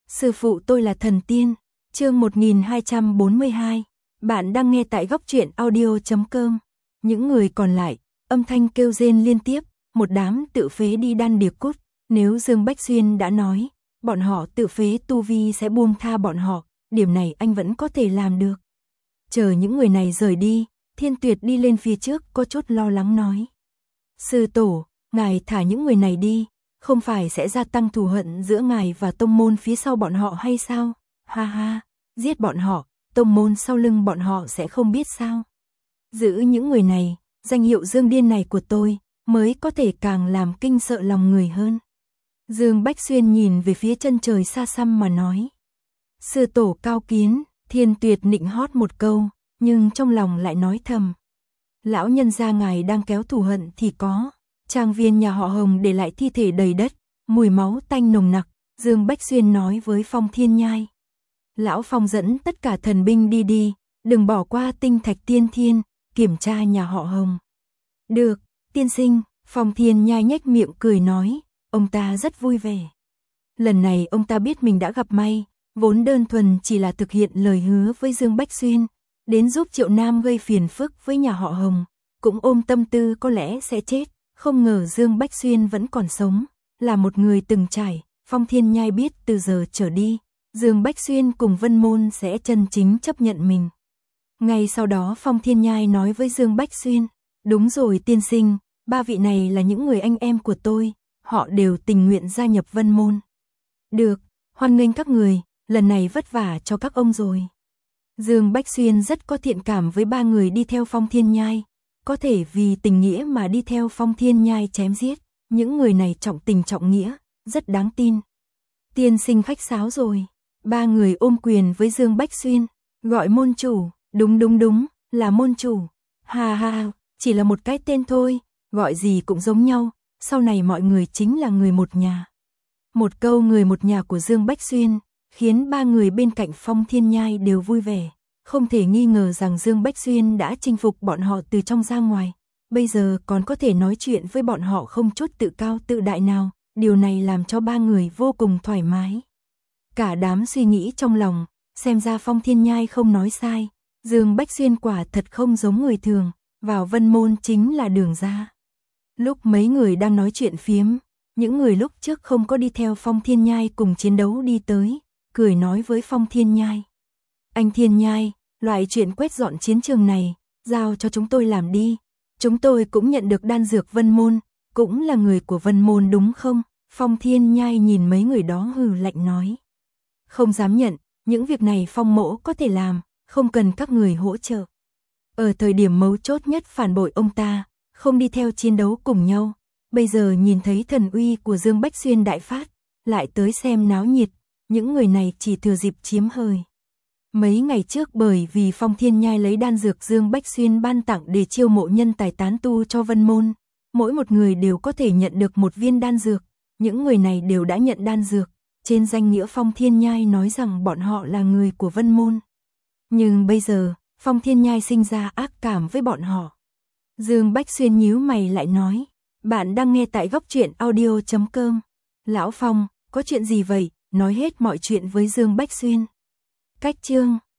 Sư phụ tôi là thần tiên. Chương 1242. Bạn đang nghe tại góc truyện audio.com. Những người còn lại, âm thanh kêu rên liên tiếp, một đám tự phế đi đan điệp cút. Nếu Dương Bách Xuyên đã nói, bọn họ tự phế tu vi sẽ buông tha bọn họ, điểm này anh vẫn có thể làm được. Chờ những người này rời đi, Thiên Tuyệt đi lên phía trước có chút lo lắng nói. Sư tổ, ngài thả những người này đi, không phải sẽ gia tăng thù hận giữa ngài và tông môn phía sau bọn họ hay sao? Ha ha, giết bọn họ, tông môn sau lưng bọn họ sẽ không biết sao? Giữ những người này, danh hiệu Dương Điên này của tôi, mới có thể càng làm kinh sợ lòng người hơn. Dương Bách Xuyên nhìn về phía chân trời xa xăm mà nói. Sư tổ cao kiến, Thiên Tuyệt nịnh hót một câu, nhưng trong lòng lại nói thầm. Lão nhân gia ngài đang kéo thù hận thì có. Trang viên nhà họ Hồng để lại thi thể đầy đất, mùi máu tanh nồng nặc, Dương Bách Xuyên nói với Phong Thiên Nhai. Lão Phong dẫn tất cả thần binh đi, đừng bỏ qua tinh thạch tiên thiên, kiểm tra nhà họ Hồng. Được, tiên sinh, Phong Thiên Nhai nhếch miệng cười nói, ông ta rất vui vẻ. Lần này ông ta biết mình đã gặp may, vốn đơn thuần chỉ là thực hiện lời hứa với Dương Bách Xuyên, đến giúp Triệu Nam gây phiền phức với nhà họ Hồng, cũng ôm tâm tư có lẽ sẽ chết. Không ngờ Dương Bách Xuyên vẫn còn sống, là một người từng trải, Phong Thiên Nhai biết từ giờ trở đi, Dương Bách Xuyên cùng Vân Môn sẽ chân chính chấp nhận mình. Ngay sau đó Phong Thiên Nhai nói với Dương Bách Xuyên, đúng rồi tiên sinh, ba vị này là những người anh em của tôi, họ đều tình nguyện gia nhập Vân Môn. Được, hoan nghênh các người, lần này vất vả cho các ông rồi. Dương Bách Xuyên rất có thiện cảm với ba người đi theo Phong Thiên Nhai. Có thể vì tình nghĩa mà đi theo Phong Thiên Nhai chém giết, những người này trọng tình trọng nghĩa, rất đáng tin. Tiên sinh khách sáo rồi, ba người ôm quyền với Dương Bách Xuyên, gọi môn chủ, đúng, là môn chủ. Ha ha, chỉ là một cái tên thôi, gọi gì cũng giống nhau, sau này mọi người chính là người một nhà. Một câu người một nhà của Dương Bách Xuyên, khiến ba người bên cạnh Phong Thiên Nhai đều vui vẻ. Không thể nghi ngờ rằng Dương Bách Xuyên đã chinh phục bọn họ từ trong ra ngoài, bây giờ còn có thể nói chuyện với bọn họ không chút tự cao tự đại nào, điều này làm cho ba người vô cùng thoải mái. Cả đám suy nghĩ trong lòng, xem ra Phong Thiên Nhai không nói sai, Dương Bách Xuyên quả thật không giống người thường, vào Vân Môn chính là đường ra. Lúc mấy người đang nói chuyện phiếm, những người lúc trước không có đi theo Phong Thiên Nhai cùng chiến đấu đi tới, cười nói với Phong Thiên Nhai. Anh Thiên Nhai, loại chuyện quét dọn chiến trường này, giao cho chúng tôi làm đi. Chúng tôi cũng nhận được đan dược Vân Môn, cũng là người của Vân Môn đúng không? Phong Thiên Nhai nhìn mấy người đó hừ lạnh nói. Không dám nhận, những việc này Phong mỗ có thể làm, không cần các người hỗ trợ. Ở thời điểm mấu chốt nhất phản bội ông ta, không đi theo chiến đấu cùng nhau. Bây giờ nhìn thấy thần uy của Dương Bách Xuyên đại phát, lại tới xem náo nhiệt, những người này chỉ thừa dịp chiếm hời. Mấy ngày trước bởi vì Phong Thiên Nhai lấy đan dược Dương Bách Xuyên ban tặng để chiêu mộ nhân tài tán tu cho Vân Môn, mỗi một người đều có thể nhận được một viên đan dược, những người này đều đã nhận đan dược, trên danh nghĩa Phong Thiên Nhai nói rằng bọn họ là người của Vân Môn. Nhưng bây giờ, Phong Thiên Nhai sinh ra ác cảm với bọn họ. Dương Bách Xuyên nhíu mày lại nói, bạn đang nghe tại góc truyện audio.com. Lão Phong, có chuyện gì vậy? Nói hết mọi chuyện với Dương Bách Xuyên. Cách chương